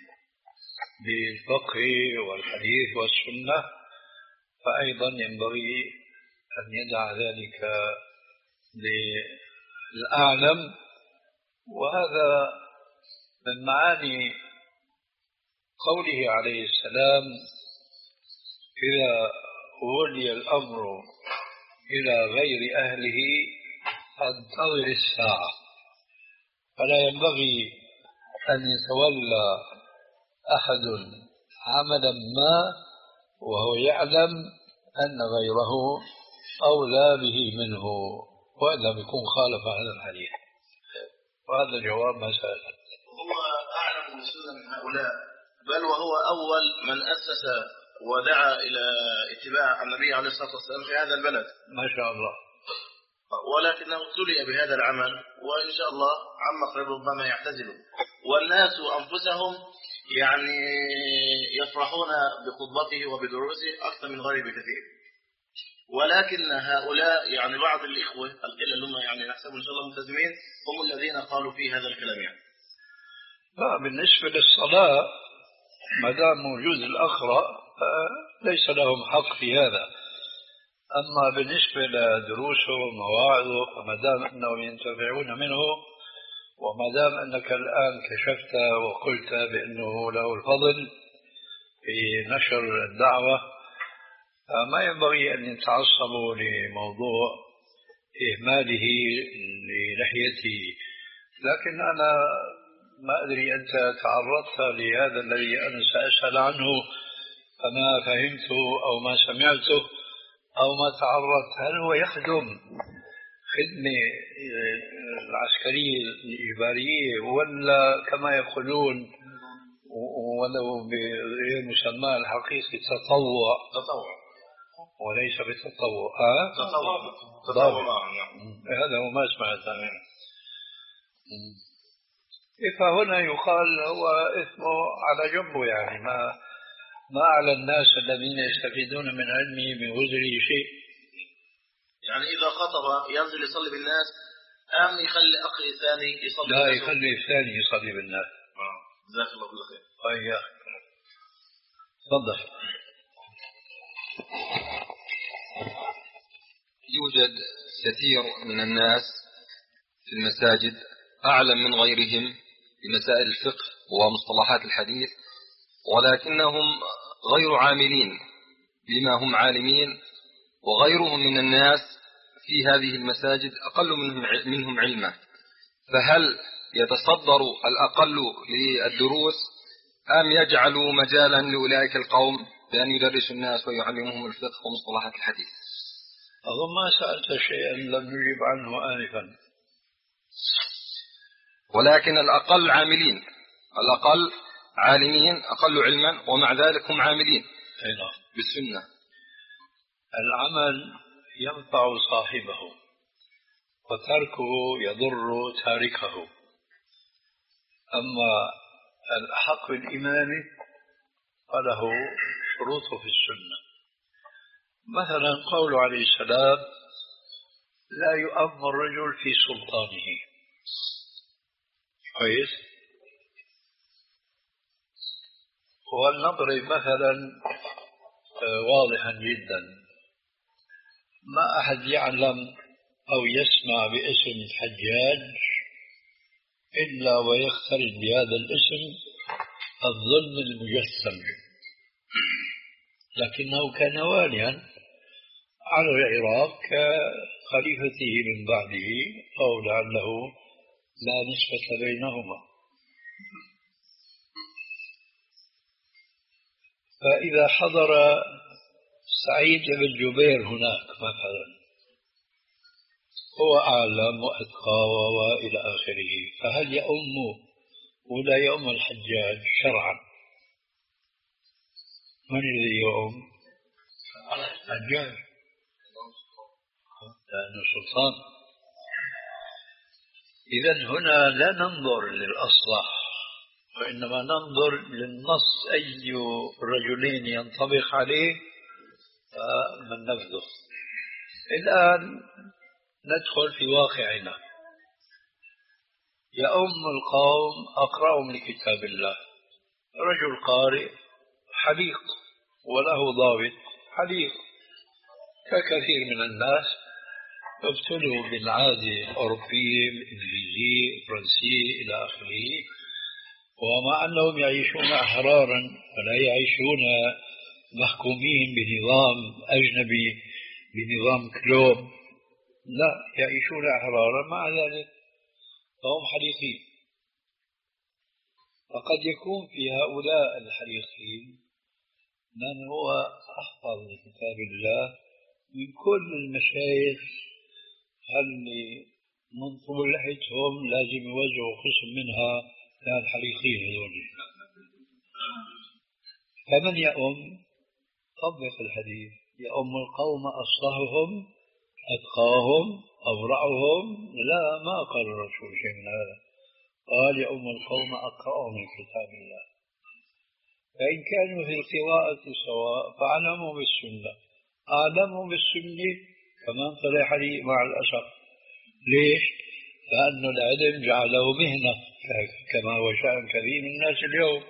بالفقه والحديث والسنة فأيضا ينبغي أن يدع ذلك للأعلم. وهذا من معاني قوله عليه السلام: إذا ولي الأمر إلى غير أهله فانتظر الساعة. فلا ينبغي أن يتولى أحد عملا ما وهو يعلم أن غيره أولى به منه وإلا بيكون خالف هذا الحديث. وهذا جواب ما سأل. هو أعلم بالسنة من هؤلاء، بل وهو أول من أسس ودعا إلى اتباع النبي عليه الصلاة والسلام في هذا البلد ما شاء الله، ولكنه ابتلي بهذا العمل، وإن شاء الله عما قريب ربما يعتزلوا. والناس أنفسهم يعني يفرحون بخطبته وبدروسه أكثر من غيره بكثير، ولكن هؤلاء يعني بعض الإخوة القلة اللي هم يعني نحسب إن شاء الله ملتزمين هم الذين قالوا فيه هذا الكلام. يعني لا، بالنسبة للصلاة ما دام موجود الأقرأ ليس لهم حق في هذا. أما بالنسبة لدروسه ومواعظه فما دام أنهم ينتفعون منه، وما دام أنك الآن كشفت وقلت بأنه له الفضل في نشر الدعوة، ما ينبغي أن يتعصبوا لموضوع إهماله للحيته. لكن أنا ما أدري، أنت تعرضت لهذا الذي أنا سأسأل عنه فما فهمته أو ما سمعته أو ما تعرضت، هل هو يخدم خدمة العسكرية الإجبارية ولا كما يقولون ولو بغير مسمى الحقيقي تطوع تطوع وليس بالتطوع؟ ها؟ تطوع تطوع. هذا هو ما سمعت. فهنا يقال هو اسمه على جنبه، يعني ما ما على الناس الذين يستفيدون من علمه من وزره شيء. يعني إذا خطب ينزل يصلي بالناس أم يخلي أخي الثاني يصلي؟ لا، يخلي الثاني يصلي بالناس. جزاك الله كل خير. طيب تفضل. يوجد كثير من الناس في المساجد أعلم من غيرهم بمسائل الفقه ومصطلحات الحديث، ولكنهم غير عاملين بما هم عالمين، وغيرهم من الناس في هذه المساجد أقل منهم منهم علما. فهل يتصدر الأقل للدروس أم يجعلوا مجالا لأولئك القوم بأن يدرسوا الناس ويعلمهم الفقه ومصطلحات الحديث؟ أظن ما سألت شيئا لم نجيب عنه آنفا. ولكن الأقل عاملين، الأقل عالمين أقل علما، ومع ذلك هم عاملين بالسنة. العمل ينفع صاحبه وتركه يضر تاركه. أما الحق بالإمام فله شروطه في السنة. مثلا قول عليه السلام: لا يؤم الرجل في سلطانه. كويس. ولنضرب مثلا واضحا جدا: ما أحد يعلم أو يسمع باسم الحجاج إلا ويقترن بهذا الاسم الظلم المجسم، لكنه كان واليا على العراق كخليفته من بعده، أو لعله لا نسبة بينهما. فإذا حضر سعيد بن جبير هناك مثلا هو أعلم وأتقى وإلى آخره. فهل يؤم ولا يؤم الحجاج شرعا؟ من الذي يؤم؟ الحجاج لأنه سلطان. إذن هنا لا ننظر للأصلح، وإنما ننظر للنص أي رجلين ينطبق عليه فمن نفذه. الآن ندخل في واقعنا. يؤم القوم أقرأهم لكتاب الله، رجل قارئ حليق وله ضابط حليق، ككثير من الناس ابتلوا بالعادة الأوروبية الإنجليزية الفرنسية إلى آخره، ومع أنهم يعيشون أحرارا ولا يعيشون محكومين بنظام أجنبي بنظام كلوب، لا يعيشون أحرارا، مع ذلك فهم حليقين. فقد يكون في هؤلاء الحليقين من هو أحفظ لكتاب الله من كل المشايخ اللي من طول لحيتهم لازم يوزعوا قسم منها للحليقين هذول. فمن يؤم؟ طبق الحديث: يؤم القوم أصلحهم أتقاهم أورعهم. لا، ما قال الرسول شيء من هذا، قال يؤم القوم أقرأهم من كتاب الله. فإن كانوا في القراءة سواء فأعلموا بالسنة، أعلموا بالسنة كمان طلع لي مع الأسف. ليش؟ لأن العلم جعله مهنة كما هو شأن كثير من الناس اليوم.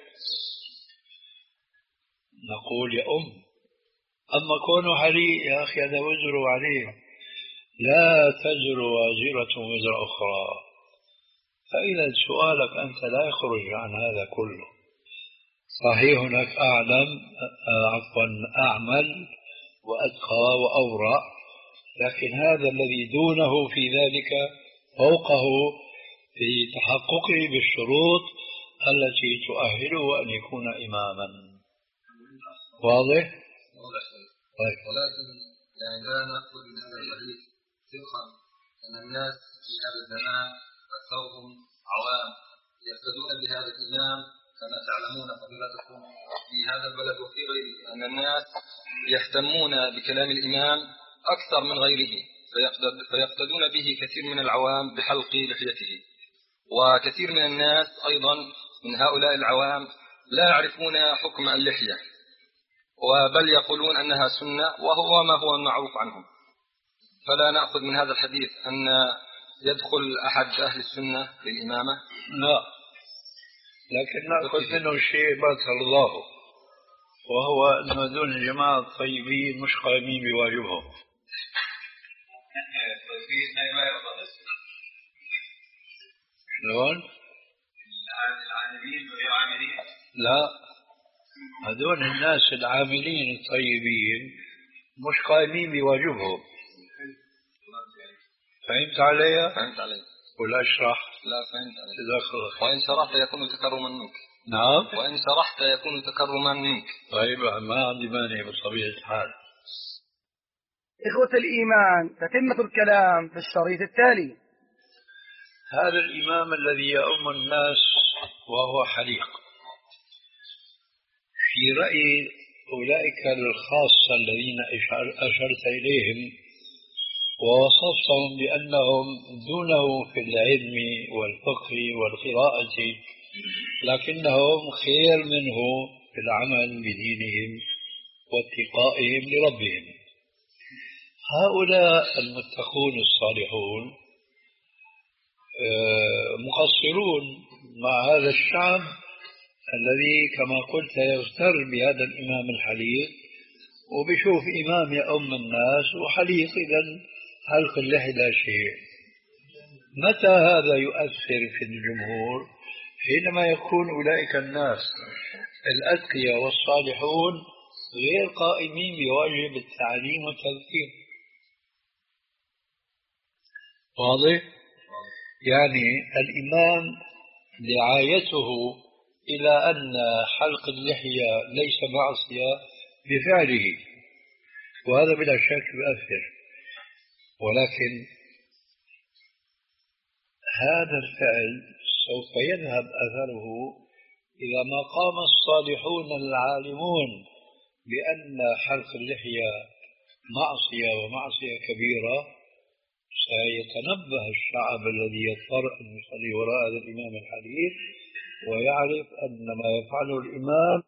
نقول يؤم. أما كونه حليق يا أخي هذا وزر عليه، لا تزر وازرة وزر أخرى. فإذا سؤالك أنت لا يخرج عن هذا كله. صحيح هناك أعلم عفوا أعمل وأتقى وأورع، لكن هذا الذي دونه في ذلك فوقه في تحققه بالشروط التي تؤهله أن يكون إماما. واضح؟ طيب. ولكن يعني لا نأخذ من هذا الحديث ثقة أن الناس في هذا الزمان أكثرهم عوام يقتدون بهذا الإمام، كما تعلمون فضيلتكم في هذا البلد وفي غيره أن الناس يهتمون بكلام الإمام أكثر من غيره، فيقتدون به كثير من العوام بحلق لحيته. وكثير من الناس أيضا من هؤلاء العوام لا يعرفون حكم اللحية، وبل يقولون أنها سنة وهو ما هو المعروف عنهم. فلا نأخذ من هذا الحديث أن يدخل أحد أهل السنة للإمامة. لا، لكن نأخذ منه شيء ما ترضاه، وهو أن هذول الجماعة الطيبين مش قائمين بواجبهم. شلون؟ العاملين غير عاملين؟ لا، هذول الناس العاملين الطيبين مش قائمين بواجبهم. فهمت علي؟ فهمت علي. ولا اشرح؟ لا فهمت علي. جزاك الله خير. وإن شرحت يكون تكرما منك. نعم. وإن شرحت يكون تكرما منك. طيب ما عندي مانع بطبيعة الحال. إخوة الإيمان، تتمة الكلام في الشريط التالي. هذا الإمام الذي يؤم الناس وهو حليق، في رأي أولئك الخاصة الذين أشرت إليهم ووصفتهم بأنهم دونه في العلم والفقه والقراءة، لكنهم خير منه في العمل بدينهم واتقائهم لربهم. هؤلاء المتقون الصالحون مقصرون مع هذا الشعب الذي كما قلت يغتر بهذا الإمام الحليق وبشوف إمام يؤم الناس وحليق، إذن حلق اللحية لا شيء. متى هذا يؤثر في الجمهور؟ حينما يكون أولئك الناس الأتقياء والصالحون غير قائمين بواجب التعليم والتذكير. واضح؟ يعني الإمام دعايته إلى أن حلق اللحية ليس معصية بفعله، وهذا بلا شك يؤثر. ولكن هذا الفعل سوف يذهب أثره إذا ما قام الصالحون العالمون بأن حلق اللحية معصية ومعصية كبيرة، سيتنبه الشعب الذي يضطر أن يصلي وراء هذا الإمام الحديث ويعرف أن ما يفعله الإمام.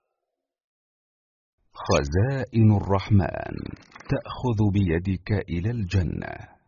خزائن الرحمن تأخذ بيدك إلى الجنة.